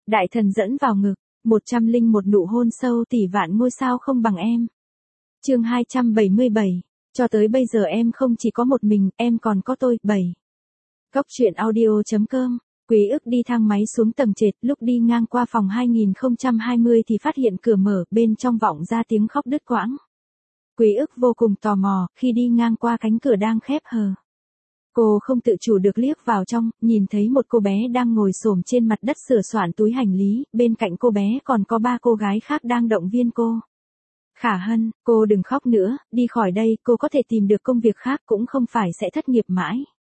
Đại thần dẫn vào ngực, 101 nụ hôn sâu tỷ vạn ngôi sao không bằng em. Chương 277. Cho tới bây giờ em không chỉ có một mình, em còn có tôi. 7. Góc truyện audio.com. Quý ức đi thang máy xuống tầng trệt, lúc đi ngang qua phòng 2020 thì phát hiện cửa mở, bên trong vọng ra tiếng khóc đứt quãng. Quý ức vô cùng tò mò, khi đi ngang qua cánh cửa đang khép hờ. Cô không tự chủ được liếc vào trong, nhìn thấy một cô bé đang ngồi xổm trên mặt đất sửa soạn túi hành lý, bên cạnh cô bé còn có 3 cô gái khác đang động viên cô. Khả Hân, cô đừng khóc nữa, đi khỏi đây, cô có thể tìm được công việc khác cũng không phải sẽ thất nghiệp mãi.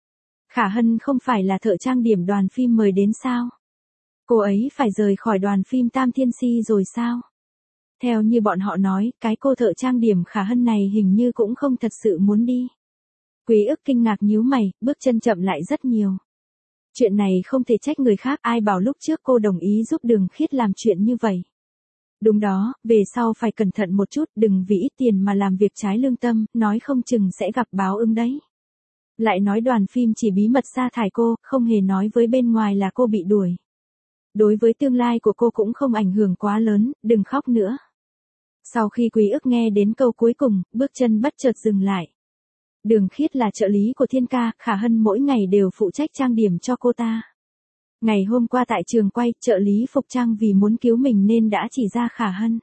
Khả Hân không phải là thợ trang điểm đoàn phim mời đến sao? Cô ấy phải rời khỏi đoàn phim Tam Thiên Si rồi sao? Theo như bọn họ nói, cái cô thợ trang điểm Khả Hân này hình như cũng không thật sự muốn đi. Quý ức kinh ngạc nhíu mày, bước chân chậm lại rất nhiều. Chuyện này không thể trách người khác, ai bảo lúc trước cô đồng ý giúp Đường Khiết làm chuyện như vậy. Đúng đó, về sau phải cẩn thận một chút, đừng vì ít tiền mà làm việc trái lương tâm, nói không chừng sẽ gặp báo ứng đấy. Lại nói đoàn phim chỉ bí mật sa thải cô, không hề nói với bên ngoài là cô bị đuổi. Đối với tương lai của cô cũng không ảnh hưởng quá lớn, đừng khóc nữa. Sau khi Quý ức nghe đến câu cuối cùng, bước chân bất chợt dừng lại. Đường Khiết là trợ lý của Thiên Ca, Khả Hân mỗi ngày đều phụ trách trang điểm cho cô ta. Ngày hôm qua tại trường quay, trợ lý phục trang vì muốn cứu mình nên đã chỉ ra Khả Hân.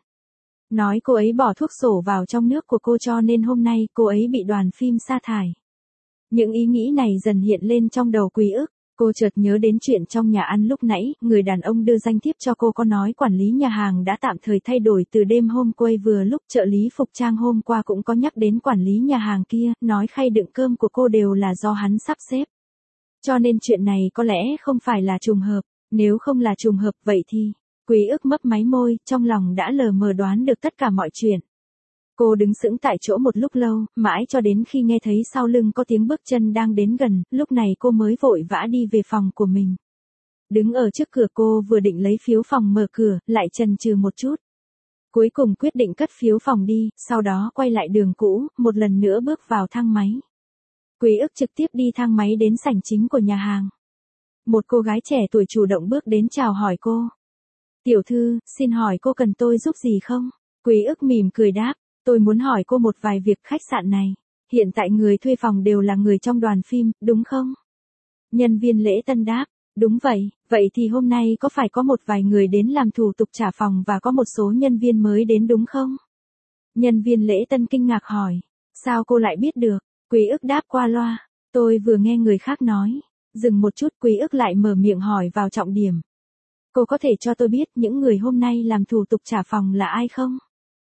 Nói cô ấy bỏ thuốc sổ vào trong nước của cô cho nên hôm nay cô ấy bị đoàn phim sa thải. Những ý nghĩ này dần hiện lên trong đầu Quý ức. Cô chợt nhớ đến chuyện trong nhà ăn lúc nãy, người đàn ông đưa danh thiếp cho cô có nói quản lý nhà hàng đã tạm thời thay đổi từ đêm hôm quay, vừa lúc trợ lý phục trang hôm qua cũng có nhắc đến quản lý nhà hàng kia, nói khay đựng cơm của cô đều là do hắn sắp xếp. Cho nên chuyện này có lẽ không phải là trùng hợp, nếu không là trùng hợp vậy thì, Quý ức mấp máy môi, trong lòng đã lờ mờ đoán được tất cả mọi chuyện. Cô đứng sững tại chỗ một lúc lâu, mãi cho đến khi nghe thấy sau lưng có tiếng bước chân đang đến gần, lúc này cô mới vội vã đi về phòng của mình. Đứng ở trước cửa cô vừa định lấy phiếu phòng mở cửa, lại chần chừ một chút. Cuối cùng quyết định cất phiếu phòng đi, sau đó quay lại đường cũ, một lần nữa bước vào thang máy. Quý ức trực tiếp đi thang máy đến sảnh chính của nhà hàng. Một cô gái trẻ tuổi chủ động bước đến chào hỏi cô. Tiểu thư, xin hỏi cô cần tôi giúp gì không? Quý ức mỉm cười đáp. Tôi muốn hỏi cô một vài việc khách sạn này. Hiện tại người thuê phòng đều là người trong đoàn phim, đúng không? Nhân viên lễ tân đáp, đúng vậy, vậy thì hôm nay có phải có một vài người đến làm thủ tục trả phòng và có một số nhân viên mới đến đúng không? Nhân viên lễ tân kinh ngạc hỏi, sao cô lại biết được? Quý ức đáp qua loa, tôi vừa nghe người khác nói. Dừng một chút, Quý ức lại mở miệng hỏi vào trọng điểm. Cô có thể cho tôi biết những người hôm nay làm thủ tục trả phòng là ai không?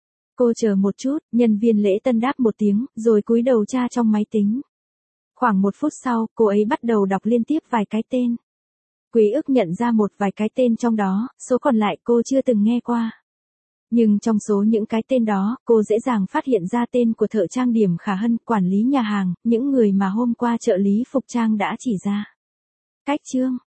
Cô chờ một chút, nhân viên lễ tân đáp một tiếng, rồi cúi đầu tra trong máy tính. Khoảng 1 phút sau, cô ấy bắt đầu đọc liên tiếp vài cái tên. Quý ức nhận ra một vài cái tên trong đó, số còn lại cô chưa từng nghe qua. Nhưng trong số những cái tên đó, cô dễ dàng phát hiện ra tên của thợ trang điểm Khả Hân, quản lý nhà hàng, những người mà hôm qua trợ lý phục trang đã chỉ ra. Cách chương